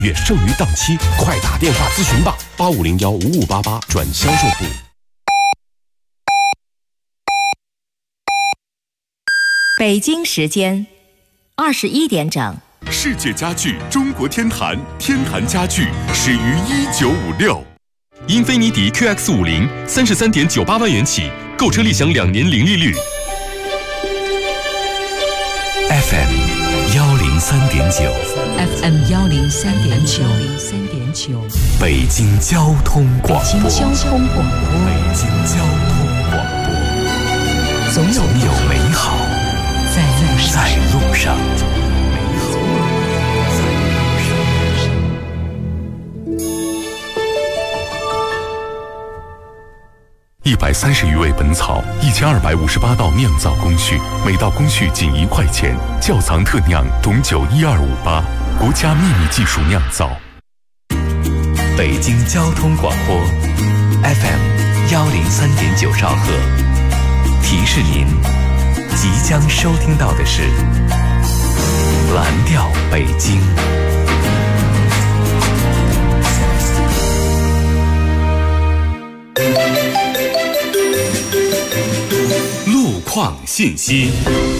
月剩余档期，快打电话咨询吧，85015588转销售部。 北京时间21点整。 世界家具中国天坛，天坛家具始于1956。英菲尼迪 QX50 33.98万元起，购车立享2年零利率。 FM 103.9 FM 103.9 北京交通广播。 北京交通广播，总有美好在路上。 130余味本草，1258道酿造工序，每道工序仅1块钱。窖藏特酿董酒12588，国家秘密技术酿造。 北京交通广播 FM 103.9兆赫，提示您即将收听到的是蓝调北京。 路况信息，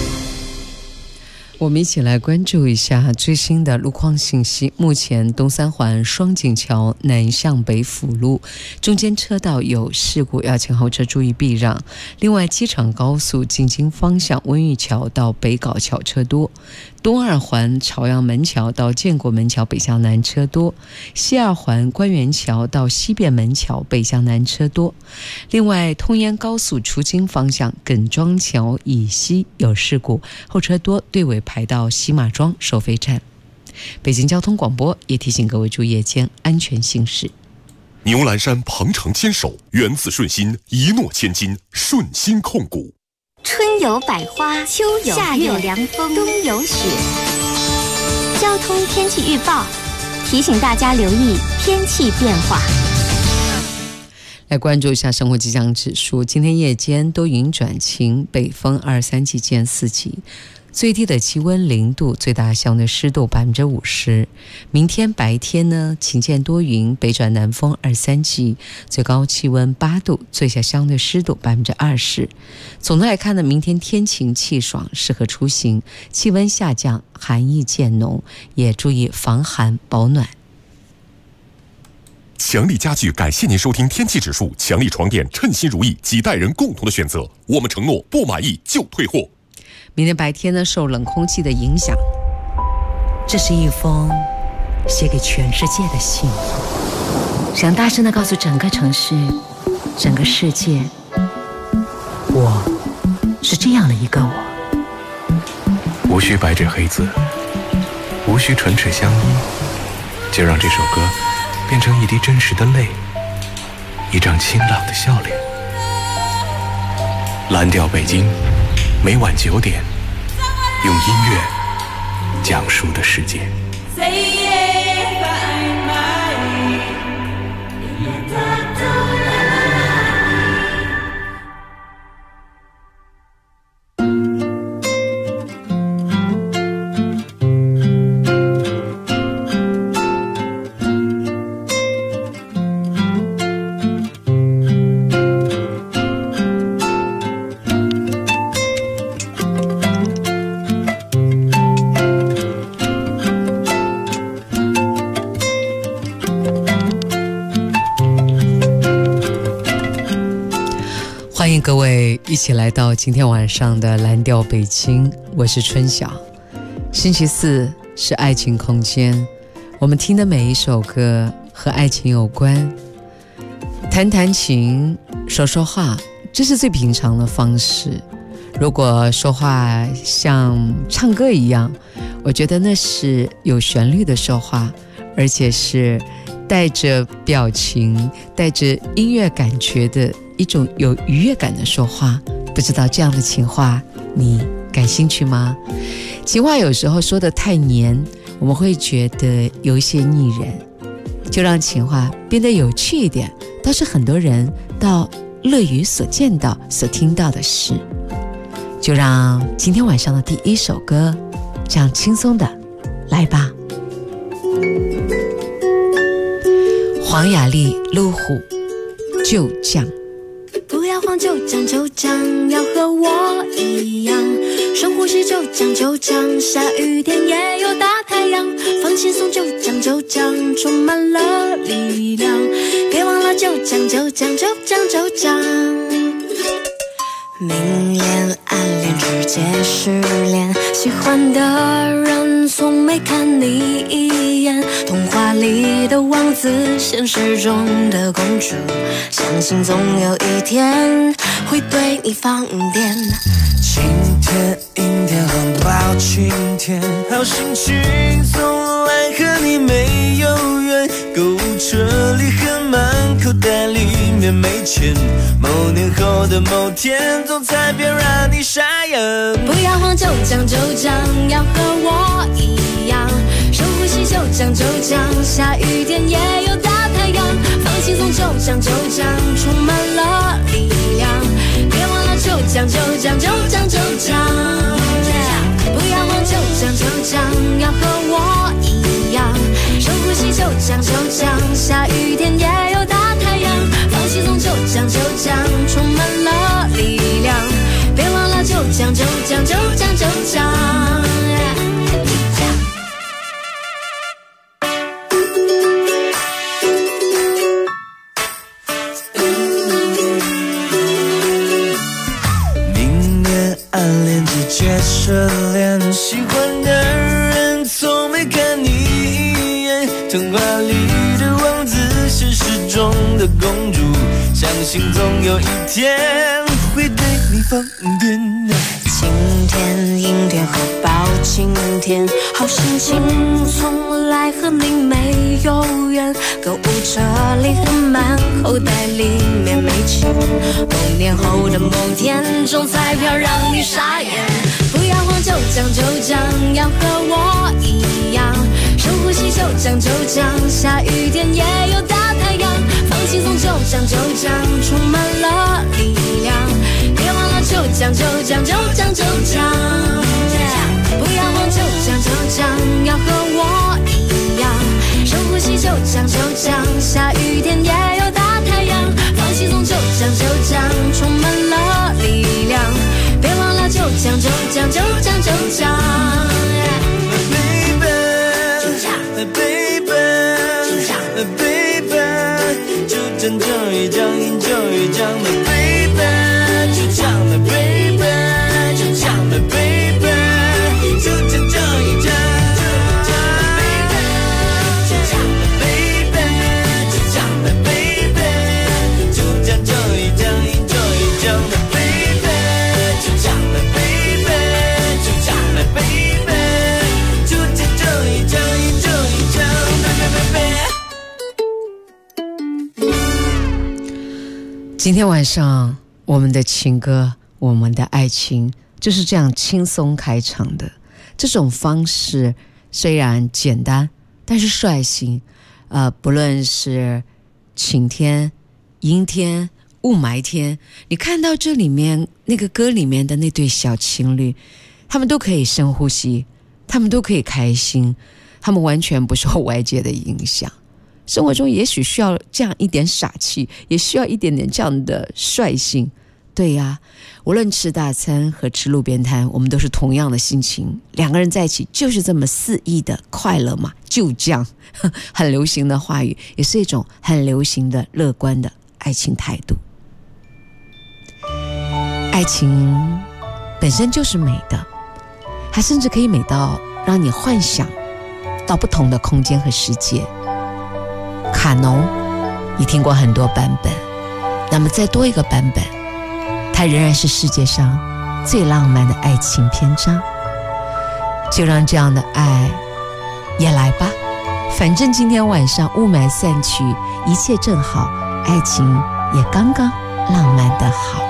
我们一起来关注一下最新的路况信息。目前东三环双井桥南向北辅路中间车道有事故，要请后车注意避让。另外，机场高速进京方向温榆桥到北碞桥车多，东二环朝阳门桥到建国门桥北向南车多，西二环官园桥到西便门桥北向南车多。另外，通燕高速出京方向耿庄桥以西有事故，后车多，队尾排到西马庄收费站。北京交通广播也提醒各位注意夜间安全行驶。 牛栏山鹏程牵手，缘字顺心，一诺千金，顺心控股。 春有百花，秋有夏有凉风，冬有雪。交通天气预报提醒大家留意天气变化。 来关注一下生活气象指数，今天夜间多云转晴，北风2-3级见4级，最低的气温0度，最大相对湿度50%。明天白天呢，晴间多云，北转南风2-3级，最高气温8度，最小相对湿度20%。总的来看呢，明天天晴气爽，适合出行，气温下降，寒意渐浓，也注意防寒保暖。 强力家具感谢您收听天气指数，强力床垫称心如意，几代人共同的选择，我们承诺不满意就退货。 明天白天呢，受冷空气的影响，这是一封写给全世界的信，想大声地告诉整个城市，整个世界，我是这样的一个我。 无需白纸黑字，无需唇齿相依，就让这首歌变成一滴真实的泪，一张清朗的笑脸。蓝调北京，每晚9点，用音乐讲述的世界。 欢迎各位一起来到今天晚上的蓝调北京，我是春晓。星期四是爱情空间，我们听的每一首歌和爱情有关，弹弹琴，说说话，这是最平常的方式。如果说话像唱歌一样，我觉得那是有旋律的说话，而且是带着表情，带着音乐感觉的一种有愉悦感的说话。不知道这样的情话你感兴趣吗？情话有时候说得太黏，我们会觉得有一些腻人，就让情话变得有趣一点，倒是很多人到乐于所见到所听到的事。就让今天晚上的第一首歌这样轻松的来吧。 黄雅莉、路虎，就酱。 不要慌，就酱就酱，要和我一样，深呼吸就酱就酱，下雨天也有大太阳，放轻松就酱就酱，充满了力量，别忘了就酱就酱就酱就酱。明恋暗恋直接失恋，喜欢的人从没看你一眼，童话里的王子，现实中的公主，相信总有一天会对你放电。 晴天阴天很抱晴天，好心情从来和你没有缘，购物车里很满，口袋里面没钱，某年后的某天，总裁别让你傻眼。 不要慌，就酱就酱，要和我一样，深呼吸就酱就酱，下雨天也有大太阳，放轻松就酱就酱，充满了力量，别忘了就酱就酱就酱就酱。不要慌，就酱就酱，要和我一样，深呼吸就酱就酱，下雨天也有大太阳，放轻松就酱就酱，充满了力量，别忘了就酱就酱就酱就酱。 明年暗恋直接失恋，喜欢的人从没看你一眼，童话里的王子，现实中的公主，相信总有一天会对你放电。 晴天阴天和包晴天，好心情从来和你没有缘，购物车里很满，口袋里面没钱，某年后的某天，中彩票让你傻眼。不要慌，就酱就酱，要和我一样，深呼吸就酱就酱，下雨天也有大太阳，放轻松就酱就酱，充满了力量，别忘了就酱就酱就酱就酱。不要慌，就酱就酱，要和我一样，深呼吸就酱就酱，下雨天也有大太阳，放轻松就酱就酱，充满了力量，别忘了就酱就酱就酱就酱。 就酱就一酱，就一酱的 baby， 就酱的 baby， 就酱的 baby， 就酱就一酱，就酱的 baby， 就酱的 baby， 就酱就一酱，就一酱的 baby， 就酱的 baby， 就酱的 baby， 就酱就一酱，就一酱 baby。 今天晚上我们的情歌，我们的爱情就是这样轻松开场的。这种方式虽然简单，但是率性。不论是晴天、阴天、雾霾天，你看到这里面那个歌里面的那对小情侣，他们都可以深呼吸，他们都可以开心，他们完全不受外界的影响。生活中也许需要这样一点傻气，也需要一点点这样的率性。对呀，无论吃大餐和吃路边摊，我们都是同样的心情，两个人在一起就是这么肆意的快乐嘛，就这样。很流行的话语，也是一种很流行的乐观的爱情态度。爱情本身就是美的，它甚至可以美到让你幻想到不同的空间和世界。卡农你听过很多版本，那么再多一个版本，它仍然是世界上最浪漫的爱情篇章。就让这样的爱也来吧，反正今天晚上雾霾散去，一切正好，爱情也刚刚浪漫的好。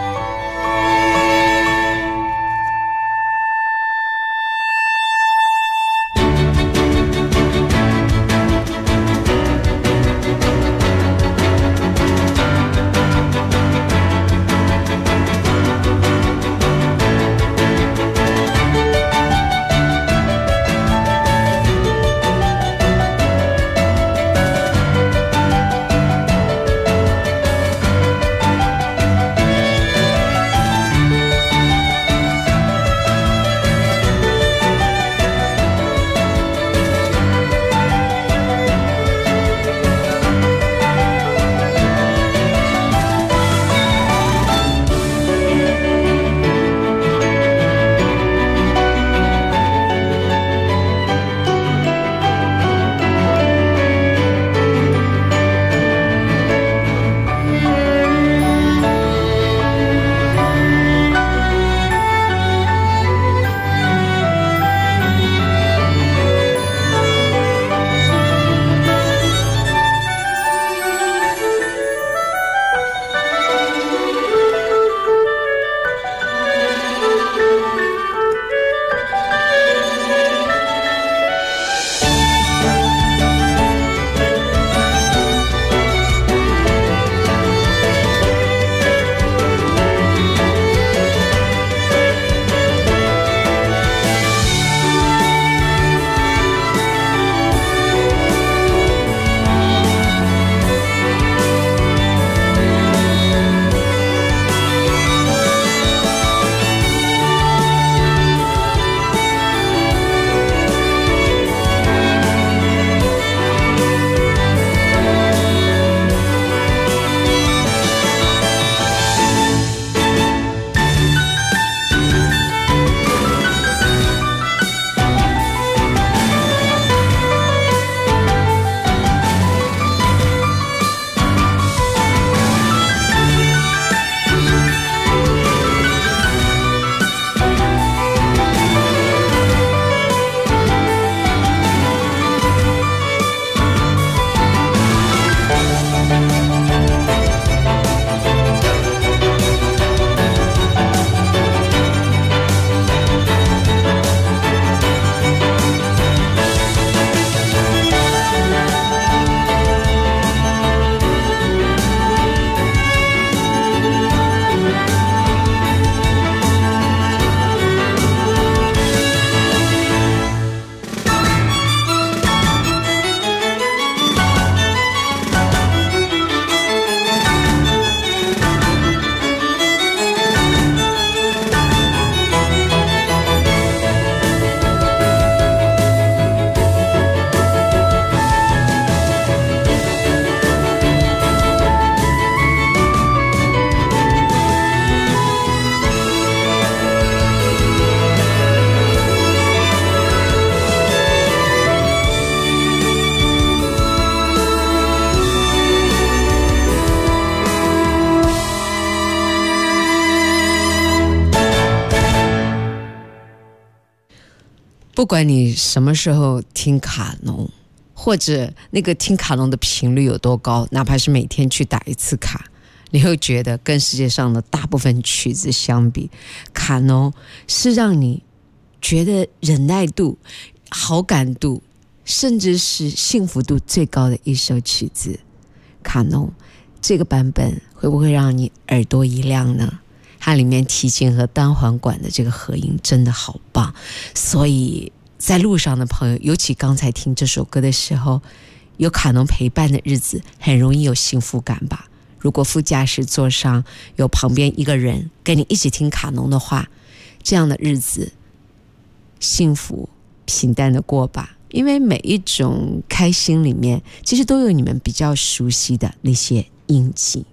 不管你什么时候听卡农，或者那个听卡农的频率有多高，哪怕是每天去打一次卡，你会觉得跟世界上的大部分曲子相比，卡农是让你觉得忍耐度、好感度，甚至是幸福度最高的一首曲子。卡农这个版本会不会让你耳朵一亮呢？它里面提琴和单簧管的这个合音真的好棒，所以在路上的朋友，尤其刚才听这首歌的时候，有卡农陪伴的日子，很容易有幸福感吧。如果副驾驶座上有旁边一个人跟你一起听卡农的话，这样的日子幸福平淡的过吧。因为每一种开心里面，其实都有你们比较熟悉的那些印记。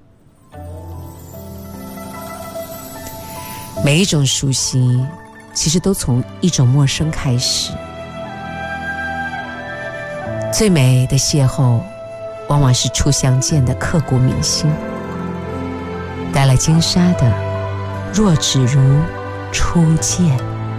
每一种熟悉，其实都从一种陌生开始。最美的邂逅，往往是初相见的刻骨铭心。带来金沙的《若只如初见》。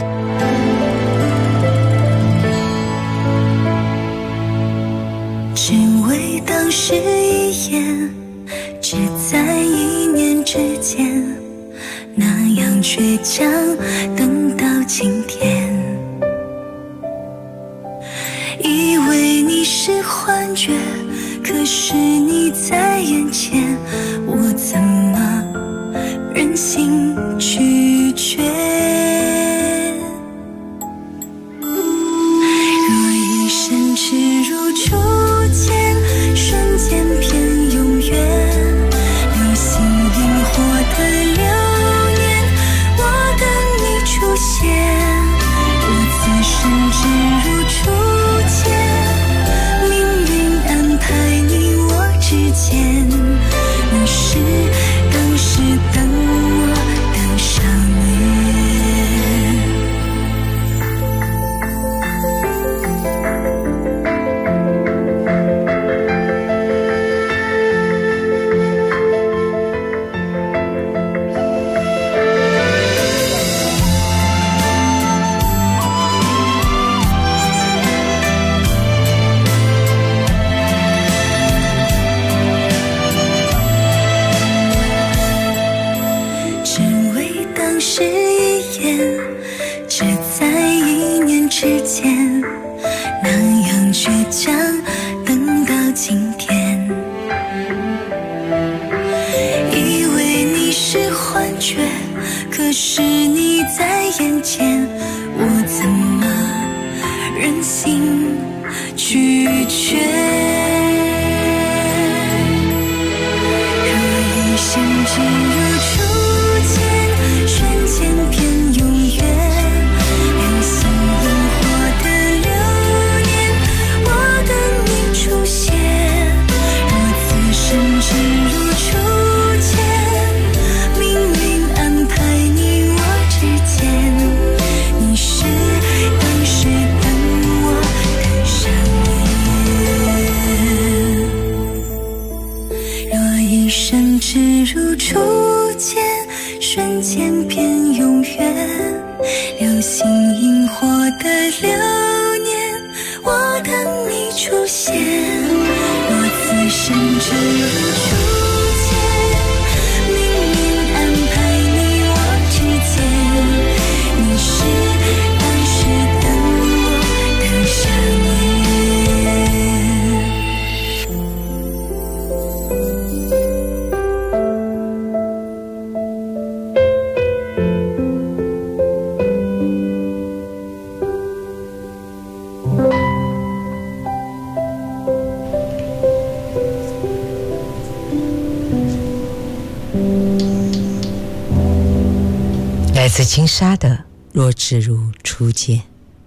只为当时一眼，只在一念之间，那样倔强，等到今天。以为你是幻觉，可是你在眼前，我怎么忍心拒绝？若一生只如初见，瞬间变永远，流星萤火的流年，我等你出现。我此生只如初见，命运安排你我之间，你是当时等我的少年。只为当时一眼，只在一念之间，那样倔强，等到今天。以为你是幻觉，可是你在眼前，我怎么忍心拒绝？若一生只如初见，瞬间变永远，流星萤火的流年，我等你出现。若此生只如初见，命运安排你我之间，你是当时等我的少年。若一生只如初见，瞬间变永远，流星萤火的流年，我等你出现。我此生只如初见，命运安排你我之间，你是当时等我的少年。 来自金沙的《若只如初见》。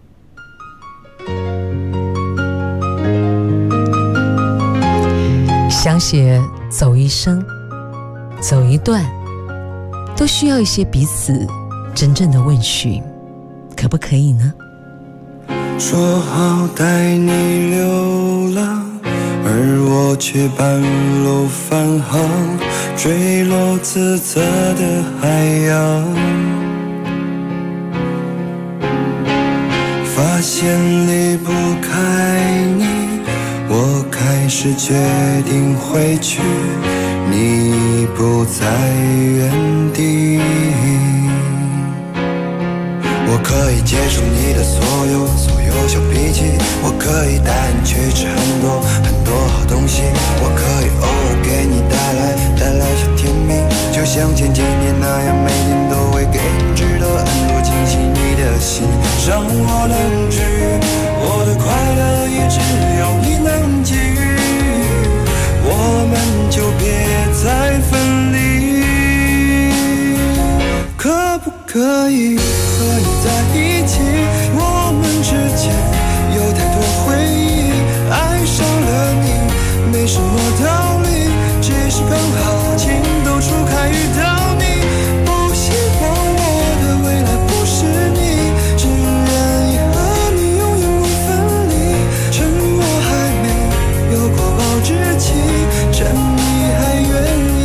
想写走一生，走一段，都需要一些彼此真正的问询，可不可以呢？ 说好带你流浪，而我却半路返航，坠落自责的海洋。发发现离不开你，我开始决定回去，你不在原地。我可以接受你的所有小脾气，我可以带你去吃很多好东西，我可以偶尔给你带来小甜蜜，就像前几年那样，每年都会给你值得很多惊喜。你的心让我能治愈，我的快乐也只有你能给予，我们就别再分离，可不可以和你在一起？我们之间有太多回忆，爱上了你没什么道理，只是刚好情窦初开遇到你，不希望我的未来不是你，只愿意和你永远不分离，趁我还没有过保质期，趁你还愿意。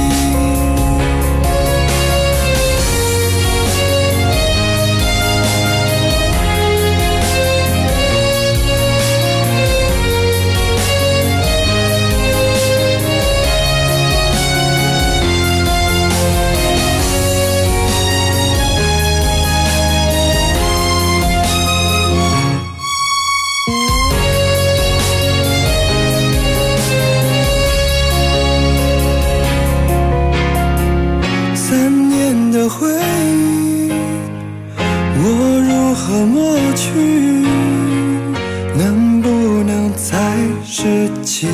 回忆，我如何抹去？能不能再拾起？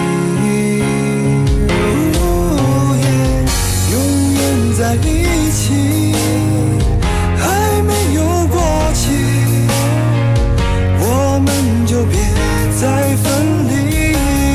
永远在一起，还没有过期，我们就别再分离。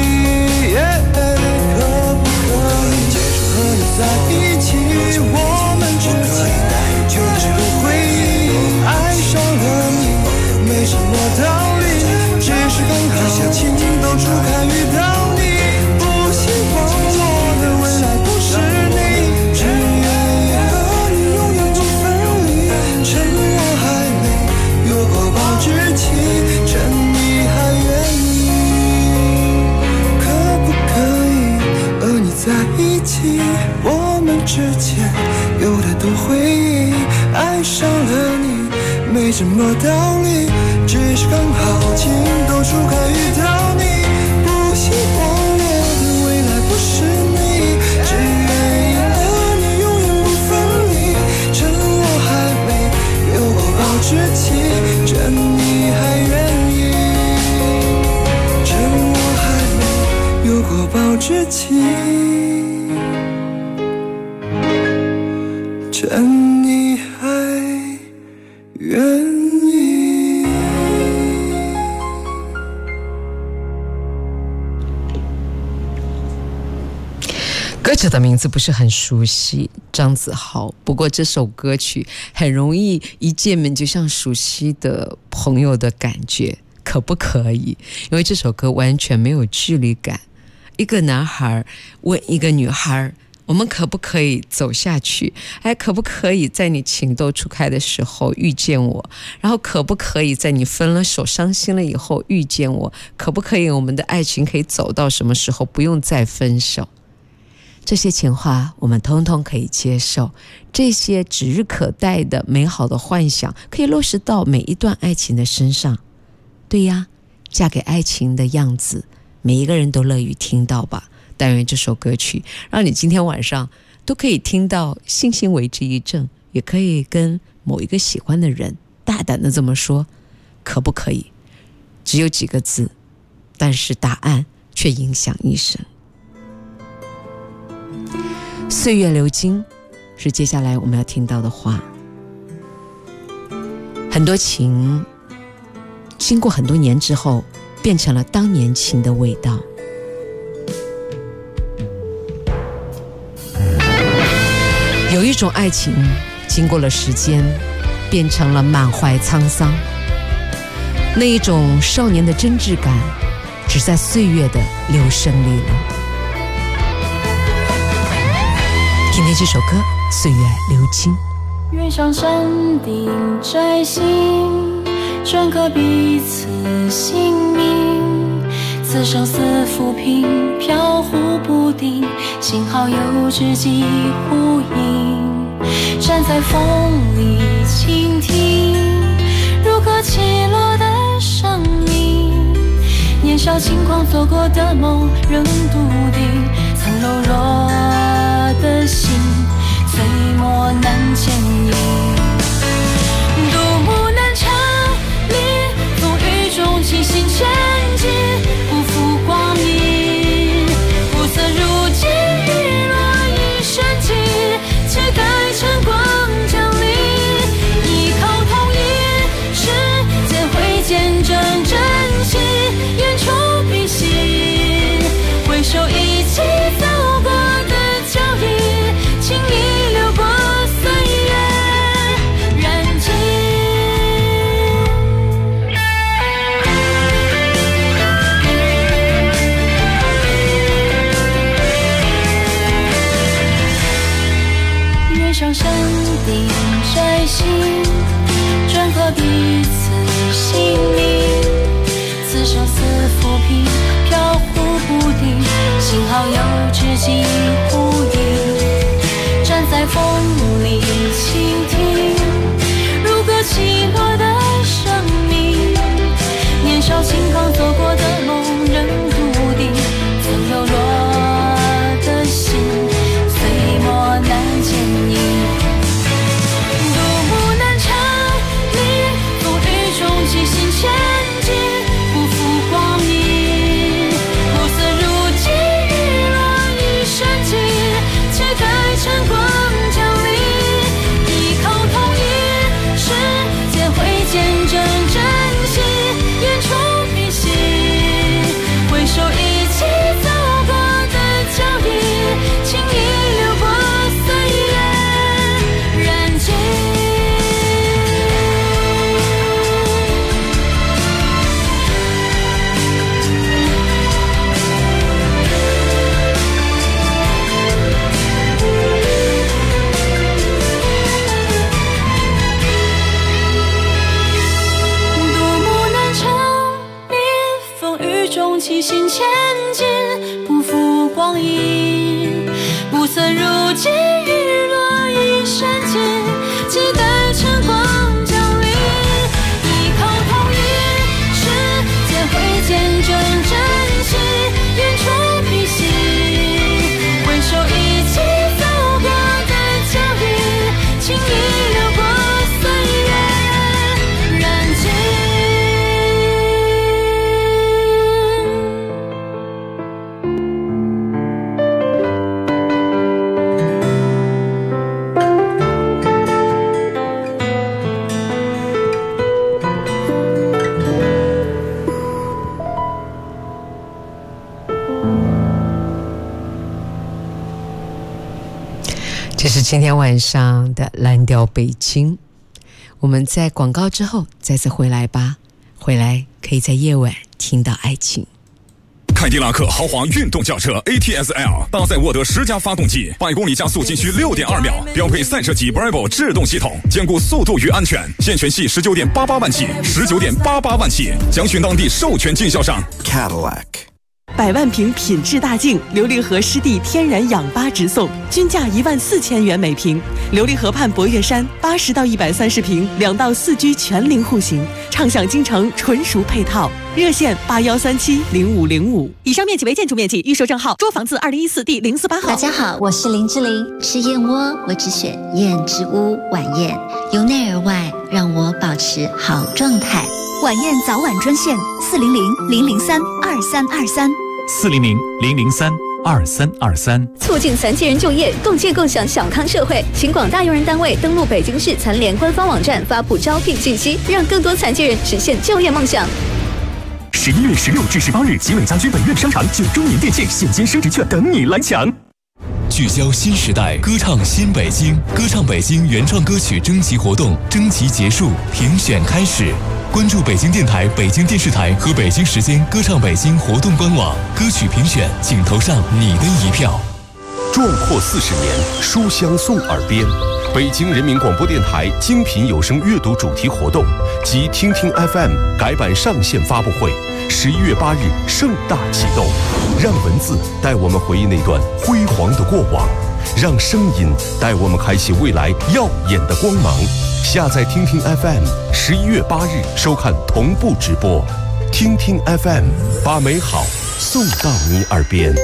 可不可以接受和你在一起？我们之间就只有回忆，爱上了你没什么道理，只是刚好情窦初开遇到你，不希望我的未来不是你，只愿意和你永远不分离，趁我还没有过保质期，趁你还愿意，可不可以和你在一起？我们之间有太多回忆，爱上了你没什么道理，只是刚好情窦初开遇到你，不希望我的未来不是你，只愿意和你永远不分离，趁我还没有过保质期，趁你还愿意，趁我还没有过保质期，趁你还愿意。 歌者的名字不是很熟悉，张子豪。不过这首歌曲很容易一见面就像熟悉的朋友的感觉，可不可以？因为这首歌完全没有距离感。一个男孩问一个女孩，我们可不可以走下去？可不可以在你情窦初开的时候遇见我？然后可不可以在你分了手伤心了以后遇见我？可不可以我们的爱情可以走到什么时候不用再分手？这些情话我们通通可以接受，这些指日可待的美好的幻想可以落实到每一段爱情的身上。对呀，嫁给爱情的样子每一个人都乐于听到吧。但愿这首歌曲让你今天晚上都可以听到信心为之一振，也可以跟某一个喜欢的人大胆的这么说，可不可以？只有几个字，但是答案却影响一生。岁月流金是接下来我们要听到的话。很多情经过很多年之后变成了当年情的味道。有一种爱情经过了时间变成了满怀沧桑，那一种少年的真挚感只在岁月的流声里了。听听这首歌《岁月流金》。 愿上山顶摘星， 镌刻彼此姓名，此生似浮萍，飘忽不定，幸好有知己呼应。站在风里倾听，如歌起落的声音，年少轻狂做过的梦仍笃定，曾柔弱的心碎磨难牵引。独木难成林，风雨中齐心前进，不负光阴，不测如今日落一身轻，期待晨光降临，依靠同一世界会见证真心，远处披星，回首一起走过的脚印，轻易流过岁月燃尽。跃上山顶摘星，镌刻彼此姓名，此生似浮萍，飘忽不定，幸好有知己呼应。站在风里倾听，如歌起落的生命，年少轻狂做过的梦仍笃定，曾柔弱的心碎磨难牵引。独木难成林，风雨中齐心前进，不负光阴，不测如今日落一身轻，期待晨光降临，依靠同一世界会见证真心，远处披星，回首一起走过的脚印，轻易流过岁月燃尽。独木难成林，风雨中齐心前进，不负光阴，不测如今日落一身轻，期待晨光降临，依靠同一世界会见证真心，远处披星，回首一起走过的脚印，轻易流过岁月燃尽。 这是今天晚上的蓝调北京。我们在广告之后再次回来吧，回来可以在夜晚听到爱情。 凯迪拉克豪华运动轿车 ATS-L 搭载沃德10加发动机，100公里加速仅需6.2秒，标配赛车级 Bravo 制动系统，兼顾速度与安全。现权系19.88万起，19.88万起，详询当地授权经销商 Cadillac。 100万瓶品质大净琉璃河湿地天然氧吧直送，均价14000元每瓶。琉璃河畔博岳山80到130平，2到4居全龄户型，畅享京城纯熟配套。热线81370505。以上面积为建筑面积，预售证号：捉房子2014第048号。 大家好，我是林志玲。吃燕窝，我只选燕之屋晚宴，由内而外让我保持好状态。 晚宴早晚专线 400-003-2323，400-003-2323， 促进残疾人就业，共建共享小康社会。请广大用人单位登录北京市残联官方网站，发布招聘信息，让更多残疾人实现就业梦想。 11月16至18日，吉伟家居本院商场9周年店庆现金升值券等你来抢。 聚焦新时代，歌唱新北京，歌唱北京原创歌曲征集活动征集结束，评选开始。关注北京电台、北京电视台和北京时间歌唱北京活动官网，歌曲评选，请投上你的一票。 壮阔40年，书香送耳边。 北京人民广播电台精品有声阅读主题活动及听听 FM 改版上线发布会，11月8日盛大启动。让文字带我们回忆那段辉煌的过往，让声音带我们开启未来耀眼的光芒。下载听听 FM，11月8日收看同步直播。听听 FM， 把美好送到你耳边。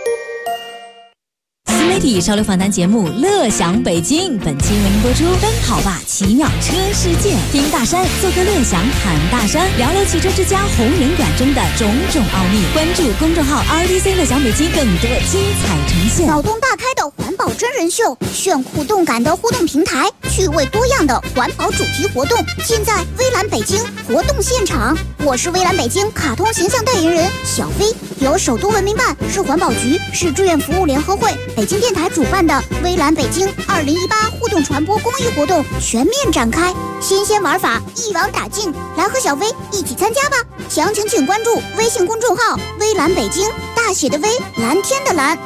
媒体潮流访谈节目《乐享北京》，本期为您播出《奔跑吧奇妙车世界》，听大山做个乐享侃大山，聊聊汽车之家红人馆中的种种奥秘。关注公众号 RDC 乐享北京，更多精彩呈现。 脑洞大开的环保真人秀，炫酷动感的互动平台，趣味多样的环保主题活动，尽在微蓝北京活动现场。我是微蓝北京卡通形象代言人小飞，由首都文明办、市环保局、市志愿服务联合会、北京电台主办的微蓝北京2018互动传播公益活动全面展开，新鲜玩法一网打尽，来和小飞一起参加吧！详情请关注微信公众号“微蓝北京”，大写的微，蓝天的蓝。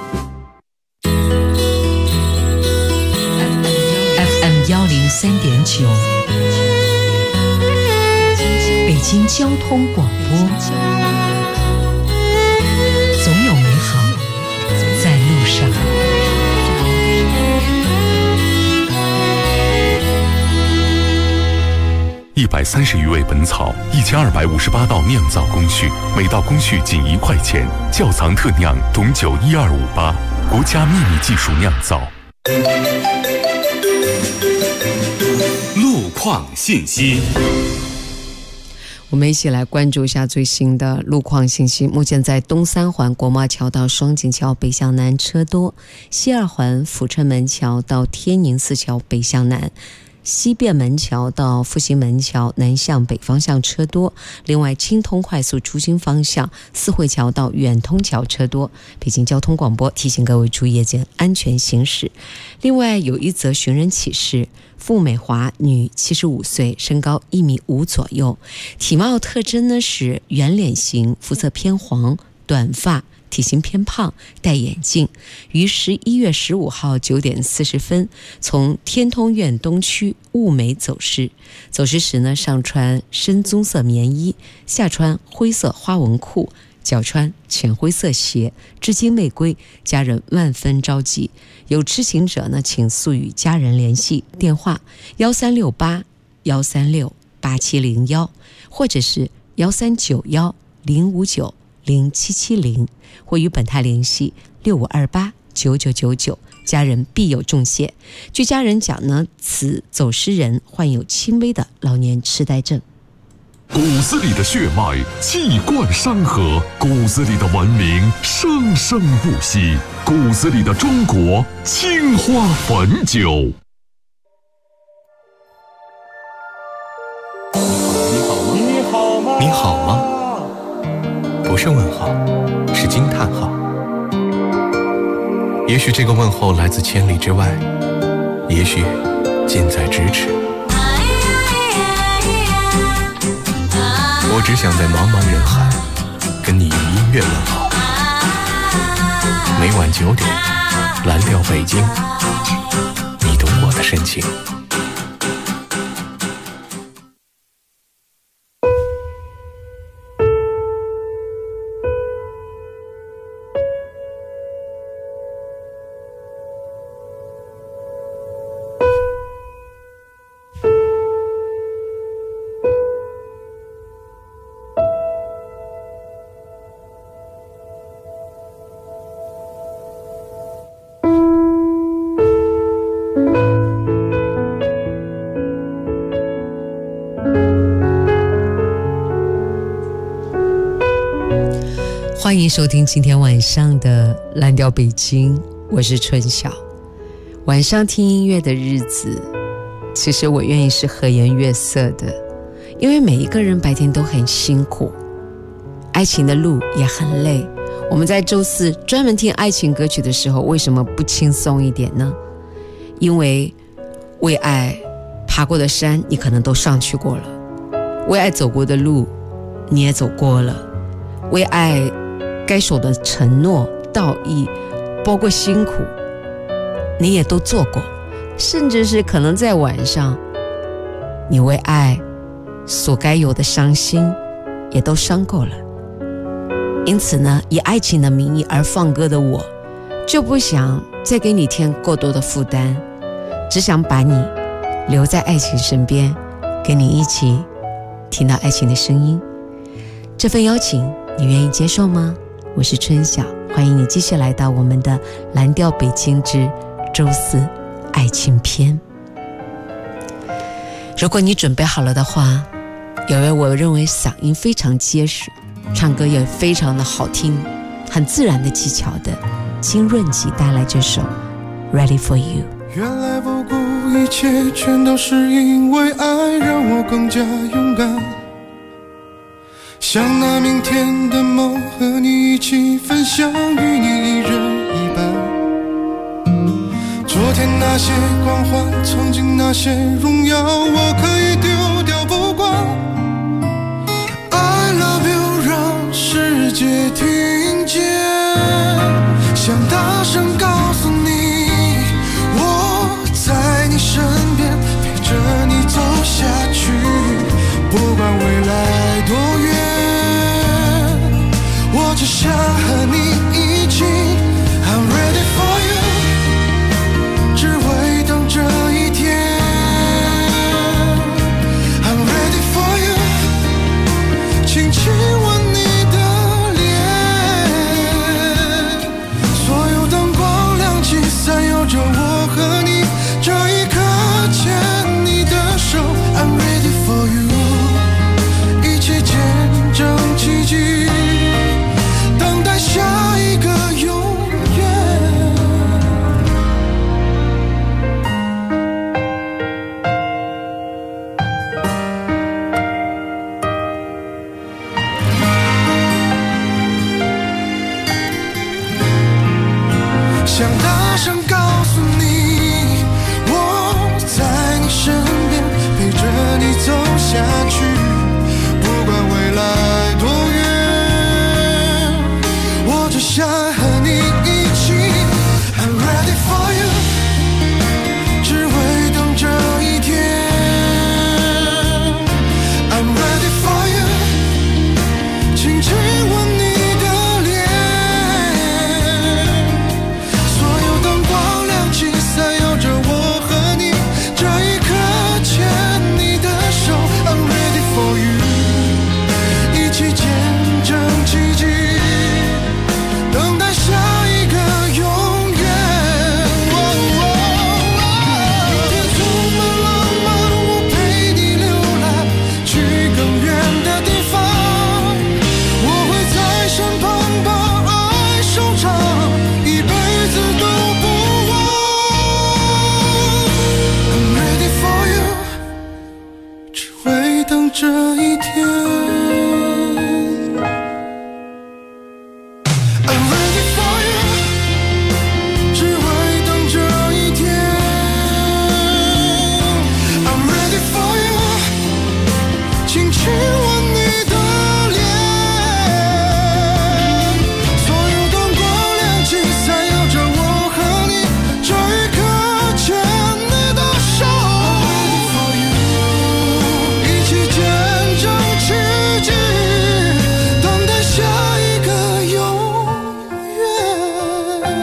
FM 103.9，北京交通广播，总有美好在路上。 130余味本草，1258道酿造工序，每道工序仅1块钱。窖藏特酿董酒12588，国家秘密技术酿造。 路况信息。 我们一起来关注一下最新的路况信息。目前在东三环国贸桥到双井桥北向南车多，西二环阜成门桥到天宁寺桥北向南，西便门桥到复兴门桥南向北方向车多。另外京通快速出京方向四惠桥到远通桥车多。北京交通广播提醒各位注意夜间安全行驶。另外有一则寻人启事，傅美华，女，75岁，身高1.5米左右，体貌特征呢是圆脸型，肤色偏黄，短发，体型偏胖，戴眼镜，于11月15号9点40分从天通苑东区物美走失。走失时呢，上穿深棕色棉衣，下穿灰色花纹裤，脚穿浅灰色鞋，至今未归，家人万分着急。有知情者呢，请速与家人联系，电话1368-136-8701，或者是1391-059-0770，或与本台联系6528-9999，家人必有重谢。据家人讲呢，此走失人患有轻微的老年痴呆症。 骨子里的血脉气贯山河，骨子里的文明生生不息，骨子里的中国青花汾酒。 你好吗？你好吗？不是问号，是惊叹号。也许这个问候来自千里之外，也许近在咫尺。我只想在茫茫人海跟你用音乐问好。每晚9点，蓝调北京，你懂我的深情。 欢迎收听今天晚上的蓝调北京，我是春晓。晚上听音乐的日子，其实我愿意是和颜悦色的，因为每一个人白天都很辛苦，爱情的路也很累。我们在周四专门听爱情歌曲的时候，为什么不轻松一点呢？因为为爱爬过的山你可能都上去过了，为爱走过的路你也走过了，为爱该守的承诺道义包括辛苦你也都做过。 甚至是可能在晚上，你为爱所该有的伤心也都伤够了。因此呢，以爱情的名义而放歌的我，就不想再给你添过多的负担，只想把你留在爱情身边，跟你一起听到爱情的声音。这份邀请你愿意接受吗？我是春晓，欢迎你继续来到我们的蓝调北京之周四爱情篇。如果你准备好了的话，有位我认为嗓音非常结实，唱歌也非常的好听，很自然的技巧的金润吉带来这首 Ready for You。 原来不顾一切全都是因为爱，让我更加勇敢，像那明天的梦，和你一起分享，与你一人一半。昨天那些光环，曾经那些荣耀，我可以丢掉不管。I love you， 让世界听见，想大声告诉你，我在你身边，陪着你走下去，不管未来多远，我只想和你一起 I'm ready for you， 只为等这一天 I'm ready for you， 轻轻吻你的脸，所有灯光亮起，闪耀着我和你，这一刻牵你的手 I'm ready for you， 一起见证奇迹，等待下一个永远。想大声告诉你，我在你身边，陪着你走下去，不管未来多远，我只想和你一起 I'm ready for you， 只为等这一天 I'm ready for you， 轻轻吻你的脸，所有灯光亮起，闪耀着我和你，这一刻牵你的手 I'm ready for you， 一起见证奇迹，等待下一个永远。天充满浪漫，我陪你流浪，去更远的地方，我会在身旁把爱收藏，一辈子都不忘。I'm ready for you， 只为等这一天。I'm ready for you， 只为等这一天。I'm ready for you， 轻轻吻你的脸，所有灯光亮起，闪耀着我和你，这一刻牵你的手。I'm ready for you， 一起见证奇迹，等待下一个永远。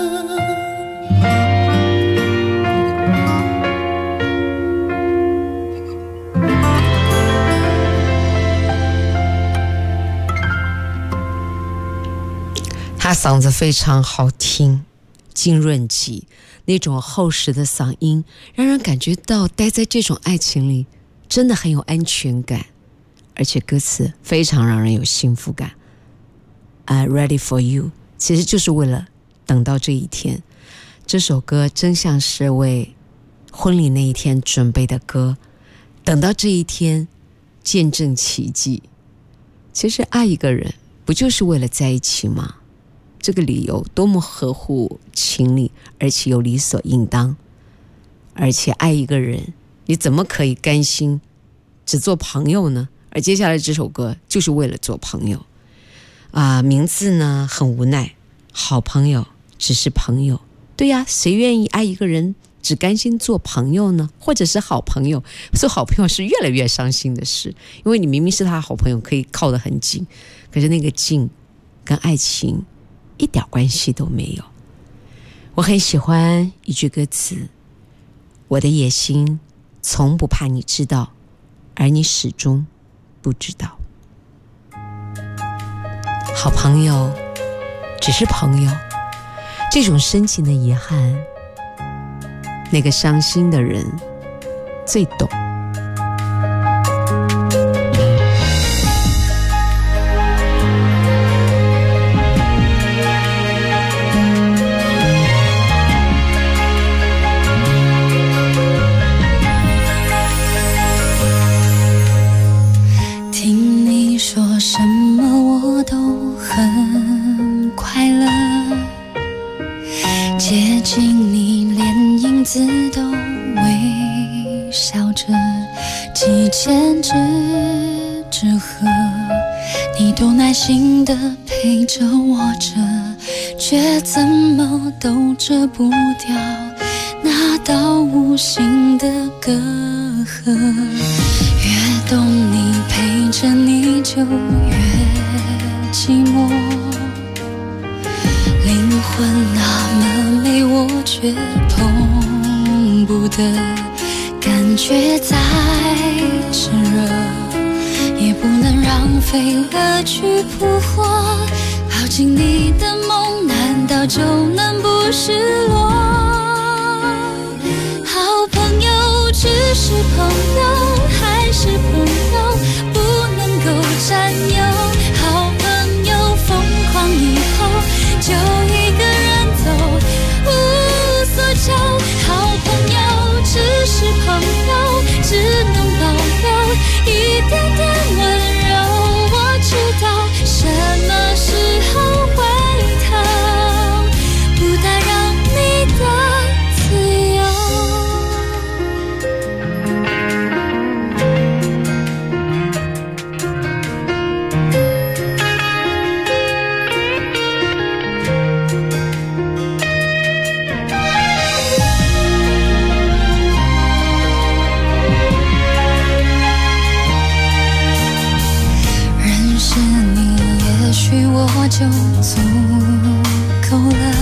他嗓子非常好听，金润吉那种厚实的嗓音，让人感觉到待在这种爱情里真的很有安全感，而且歌词非常让人有幸福感。I'm ready for you， 其实就是为了等到这一天。这首歌真像是为婚礼那一天准备的歌，等到这一天见证奇迹。其实爱一个人不就是为了在一起吗？这个理由多么合乎情理，而且又理所应当。而且爱一个人，你怎么可以甘心只做朋友呢？而接下来这首歌就是为了做朋友名字很无奈，好朋友只是朋友。对呀，谁愿意爱一个人只甘心做朋友呢？或者是好朋友？做好朋友是越来越伤心的事，因为你明明是他的好朋友，可以靠得很近，可是那个近跟爱情一点关系都没有。我很喜欢一句歌词：我的野心从不怕你知道，而你始终不知道。好朋友只是朋友，这种深情的遗憾，那个伤心的人最懂。 听你说什么我都很快乐，接近你连影子都微笑着，几千只纸鹤你都耐心地陪着我着，却怎么都遮不掉那道无形的隔阂。越懂你陪着你就越寂寞，灵魂那么美我却碰不得，感觉再炽热也不能让飞蛾去扑火，抱紧你的梦难道就能不失落？好朋友只是朋友还是朋友，不能够占有。好朋友疯狂以后就一个人走，无所求。好朋友只是朋友，只能保留一点点温柔。我知道什么时候回头，不打扰你的自由。认识你也许我就足够了，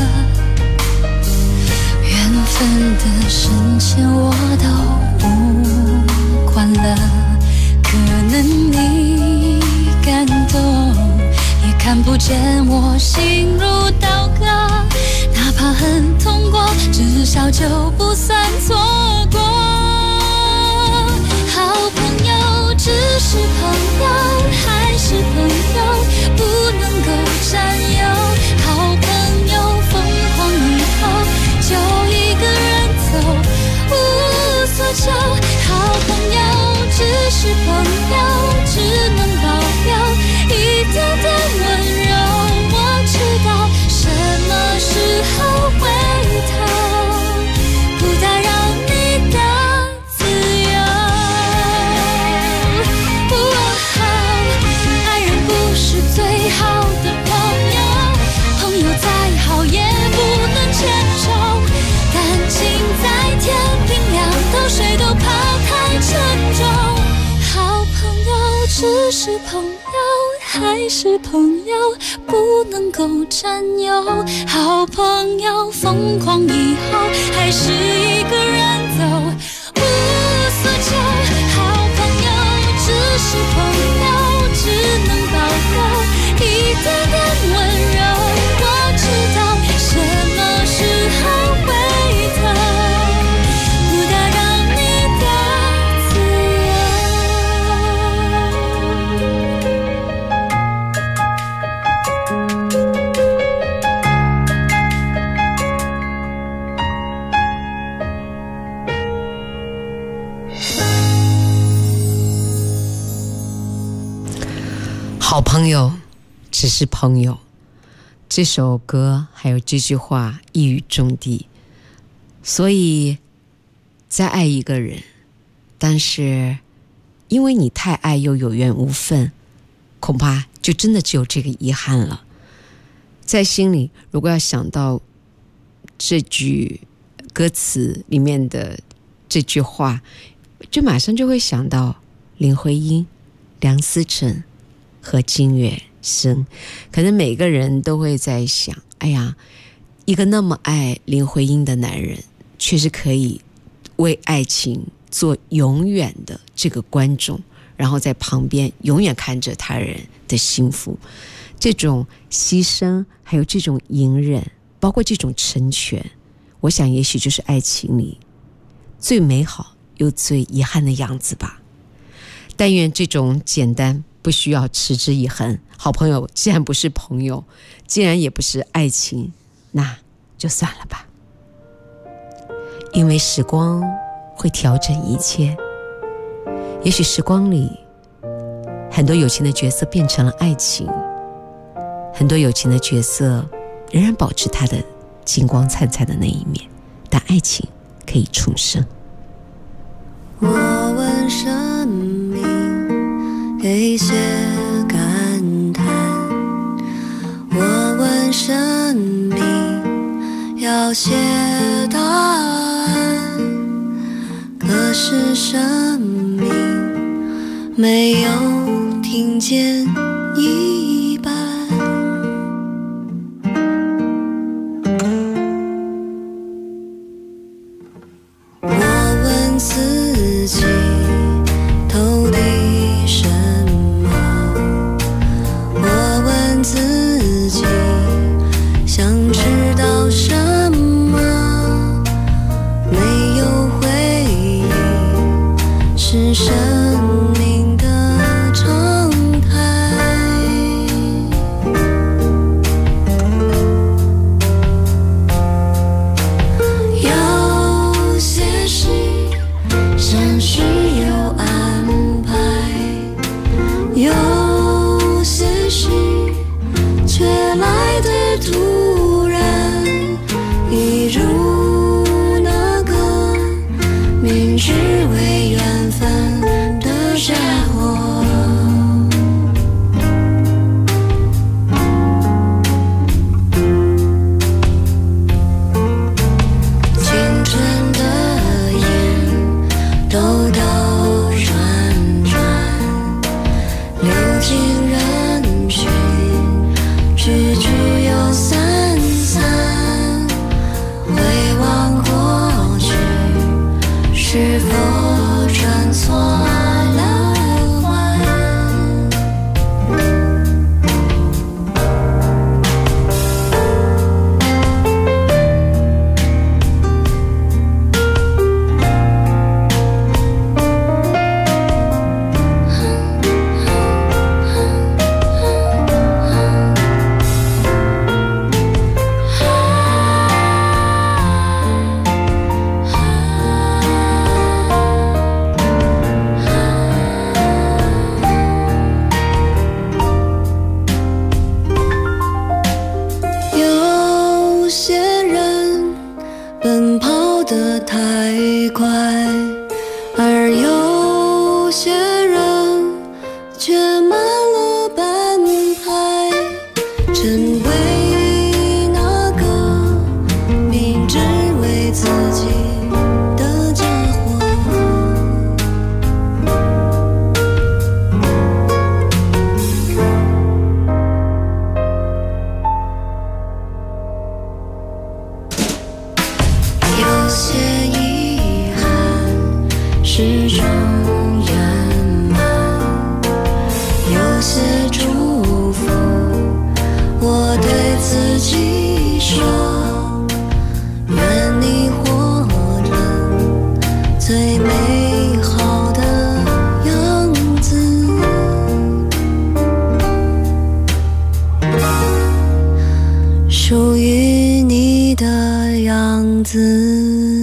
缘分的深浅我都不管了，可能你感动也看不见我心如刀割，哪怕很痛过，至少就不算错过。好朋友只是朋友还是朋友，不能够占有。好朋友疯狂以后就一个人走，无所求。好朋友只是朋友，只能保留一点点温柔。我知道什么时候回头，不打扰你的自由。爱人不是最好的朋友，朋友再好也不能牵手，感情再天平两头谁都怕太沉重。好朋友只是朋友还是朋友，不能够占有。好朋友疯狂以后还是一个人走，无所求。好朋友只是朋友，只能保留一点点温柔。我知道什么时候回头，不打扰你的自好朋友只是朋友，这首歌还有这句话一语中的。所以再爱一个人，但是因为你太爱又有缘无分，恐怕就真的只有这个遗憾了。在心里如果要想到这句歌词里面的这句话，就马上就会想到林徽因、梁思成和金远生。可能每个人都会在想，哎呀，一个那么爱林徽因的男人，却是可以为爱情做永远的这个观众，然后在旁边永远看着他人的幸福。这种牺牲，还有这种隐忍，包括这种成全，我想也许就是爱情里最美好又最遗憾的样子吧。但愿这种简单不需要持之以恒。好朋友既然不是朋友，既然也不是爱情，那就算了吧。因为时光会调整一切，也许时光里很多友情的角色变成了爱情，很多友情的角色仍然保持它的金光灿灿的那一面，但爱情可以重生。 我问生命给些感叹，我问生命要些答案，可是生命没有听见一半。我问自己投递什么，我问自己想知道什么，没有回应是生命的常态。有些事像是有安排，有些事却来得突然，一如那个明知为缘分的家伙。青春的眼兜兜转转，流进人群，聚聚又散散，回望过去，是否转错了弯？有些人奔跑得太快，而有些人却慢了半拍，成为那个明知为自己的家伙。有些遗憾是种圆满，有些祝福我对自己说，愿你活成最美好的样子，属于你的样子。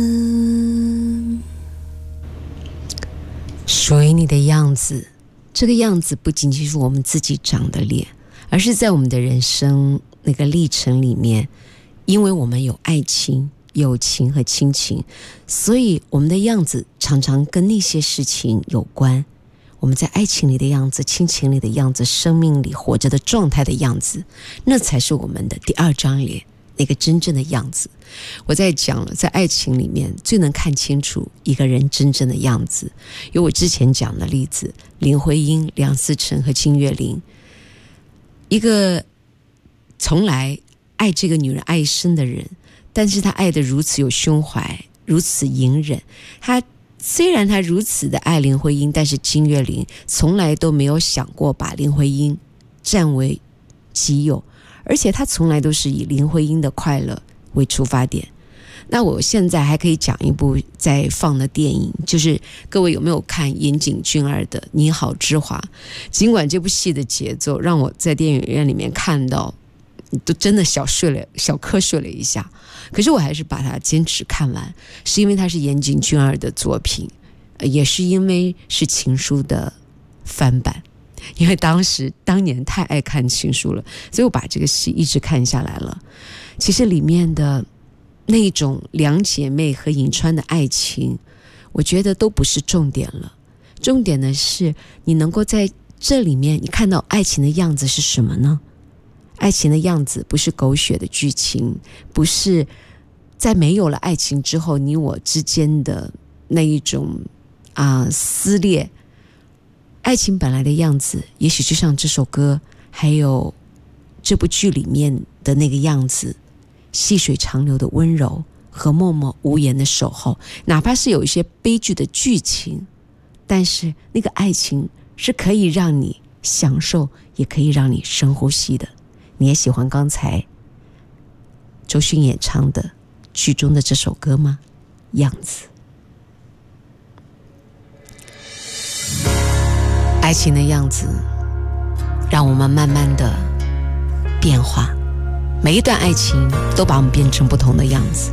属于你的样子，这个样子不仅仅是我们自己长的脸，而是在我们的人生那个历程里面，因为我们有爱情、友情和亲情，所以我们的样子常常跟那些事情有关。我们在爱情里的样子、亲情里的样子、生命里活着的状态的样子，那才是我们的第二张脸， 那个真正的样子。我在讲了，在爱情里面最能看清楚一个人真正的样子，有我之前讲的例子，林徽因、梁思成和金岳霖，一个从来爱这个女人爱一生的人，但是他爱得如此有胸怀，如此隐忍。虽然他如此的爱林徽因，但是金岳霖从来都没有想过把林徽因占为己有，而且他从来都是以林徽因的快乐为出发点。那我现在还可以讲一部在放的电影，就是各位有没有看岩井俊二的《你好，之华》？尽管这部戏的节奏让我在电影院里面看到都真的小瞌睡了一下，可是我还是把它坚持看完，是因为它是岩井俊二的作品，也是因为是情书的翻版，因为当年太爱看情书了，所以我把这个戏一直看下来了。其实里面的那种两姐妹和颍川的爱情，我觉得都不是重点了，重点的是你能够在这里面你看到爱情的样子是什么呢？爱情的样子不是狗血的剧情，不是在没有了爱情之后你我之间的那一种撕裂。爱情本来的样子，也许就像这首歌还有这部剧里面的那个样子，细水长流的温柔和默默无言的守候，哪怕是有一些悲剧的剧情，但是那个爱情是可以让你享受，也可以让你深呼吸的。你也喜欢刚才周迅演唱的剧中的这首歌吗？样子。爱情的样子让我们慢慢的变化，每一段爱情都把我们变成不同的样子。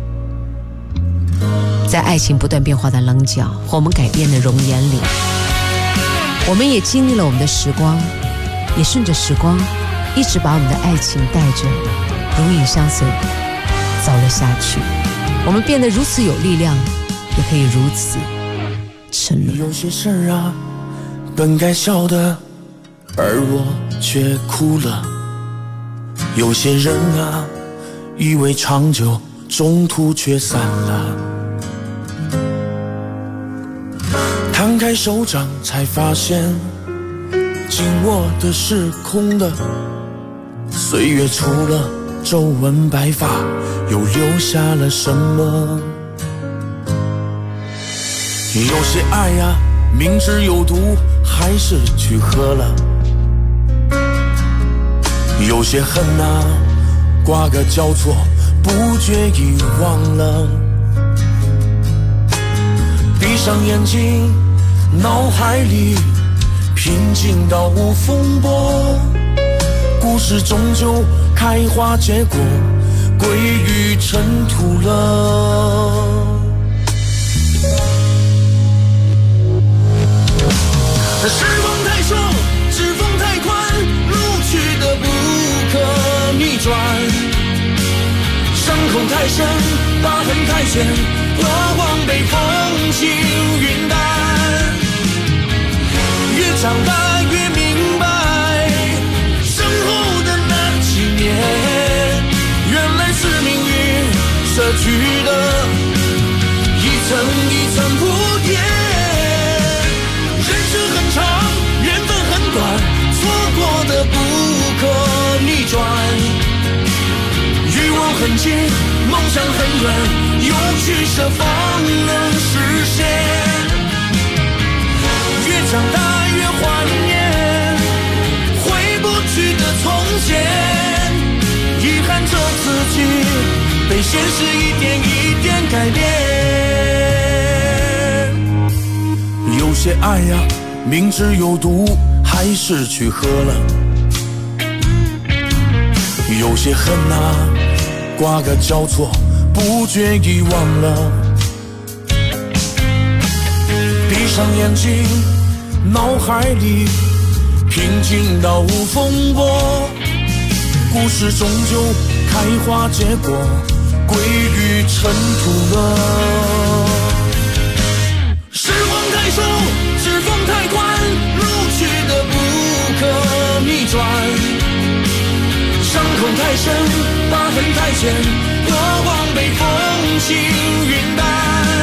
在爱情不断变化的棱角和我们改变的容颜里，我们也经历了我们的时光，也顺着时光一直把我们的爱情带着如影相随走了下去。我们变得如此有力量，也可以如此沉沦。 有些事啊本该笑的，而我却哭了。有些人啊以为长久，中途却散了。摊开手掌才发现紧握的是空的，岁月除了皱纹白发，又留下了什么？有些爱啊明知有毒，还是去喝了。有些恨啊刮个交错，不觉遗忘了。闭上眼睛，脑海里平静到无风波，故事终究开花结果，归于尘土了。时光太瘦，指缝太宽，路去的不可逆转。伤口太深，疤痕太浅，过往被风轻云淡。越长大越明白，身后的那几年，原来是命运舍去的一层一层铺垫。人生很长，缘分很短，错过的不可逆转。欲望很近，梦想很远，有取舍方能实现。越长大越怀念回不去的从前，遗憾着自己被现实一点一点改变。有些爱啊明知有毒，还是去喝了。有些恨啊刮个交错，不觉遗忘了。闭上眼睛，脑海里平静到无风波，故事终究开花结果，归于尘土了。时光太瘦，指缝太宽，路去的不可逆转。 伤口太深，疤痕太浅，过往被风轻云淡。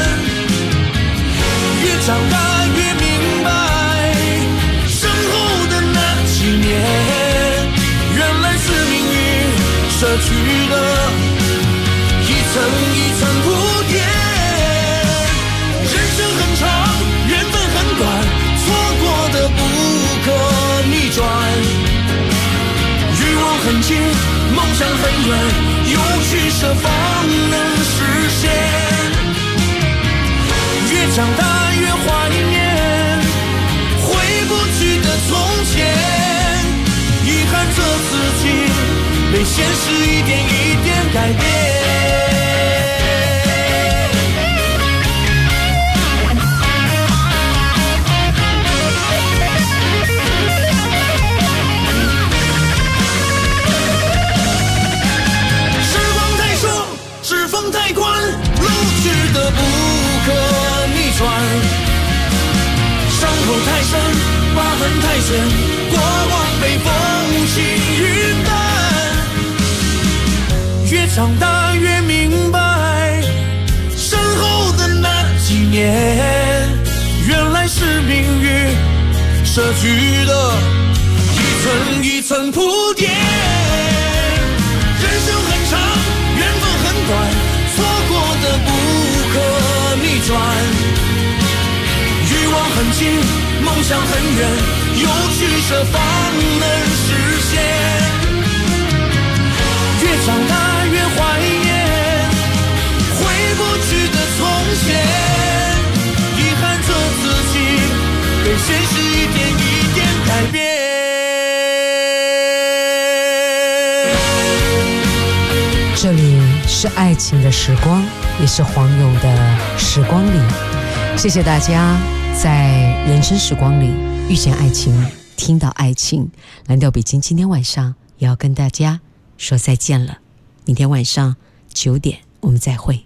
越长大越明白，身后的那几年，原来是命运舍去的一层一层铺垫。人生很长，缘分很短，错过的不可逆转。欲望很近，梦想很远，有取舍方能实现。越长大越怀念回不去的从前，遗憾着自己被现实一点一点改变。太宽，路去的不可逆转，伤口太深，疤痕太浅，过往被风轻云淡。越长大越明白，身后的那几年，原来是命运舍去的一层一层铺垫。人生很长，缘分很短，错过的不可逆转。欲望很近，梦想很远，有取舍方能实现。越长大越怀念回不去的从前，遗憾着自己被现实一点一点改变。 这里是爱情的时光，也是黄勇的时光里。谢谢大家在人生时光里遇见爱情，听到爱情。蓝调北京今天晚上也要跟大家说再见了，明天晚上9点我们再会。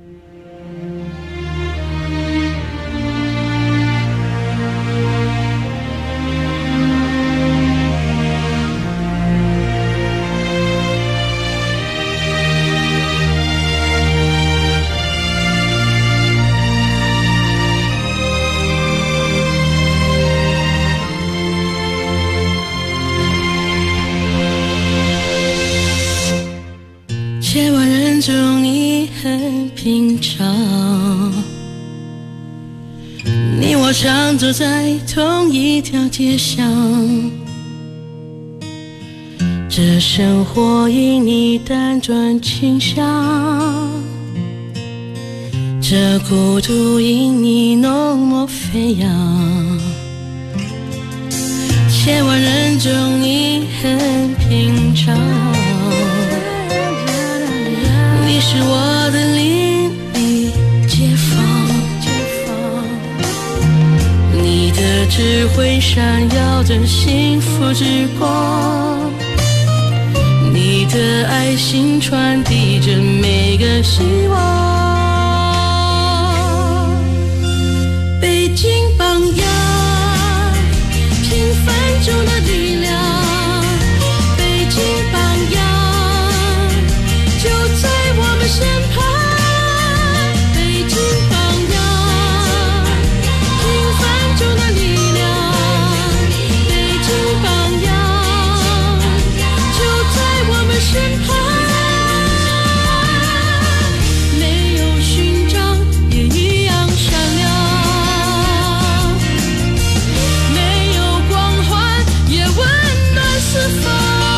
千万人中你很平常，你我常走在同一条街上，这生活因你单转倾向，这孤独因你浓墨飞扬。千万人中你很平常，你是我的邻里街坊，你的智慧闪耀着幸福之光，你的爱心传递着每个希望。北京榜样，平凡中的力量，北京榜样就在我们身旁。北京榜样，平凡中的力量，北京榜样就在我们身旁。没有勋章也一样闪亮，没有光环也温暖四方。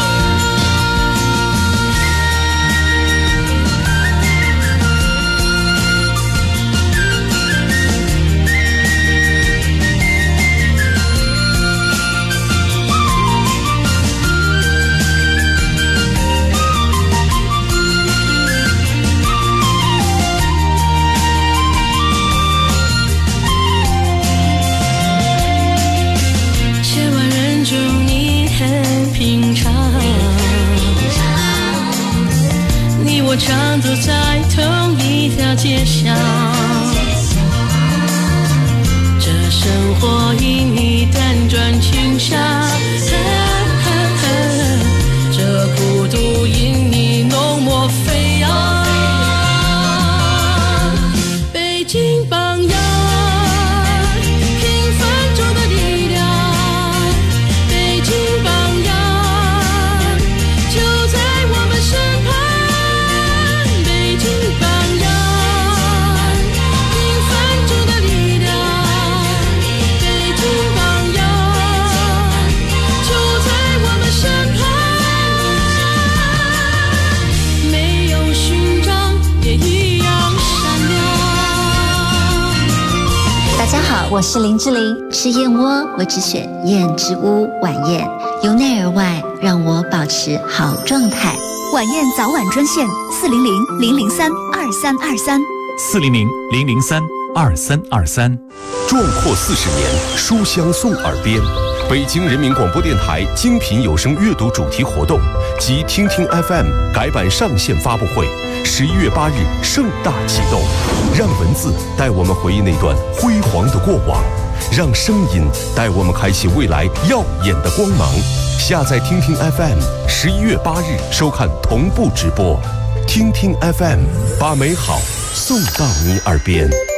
千万人中你很平常，你我常走在同一条街上，这生活因你单转倾向，这孤独我是林志玲，吃燕窝我只选燕之屋晚宴，由内而外让我保持好状态。 晚宴早晚专线400-003-2323。 400-003-2323。壮阔40年，书香送耳边。北京人民广播电台精品有声阅读主题活动及听听 FM 改版上线发布会，11月8日盛大启动。让文字带我们回忆那段辉煌的过往，让声音带我们开启未来耀眼的光芒。下载听听 FM，11月8日收看同步直播。听听 FM， 把美好送到你耳边。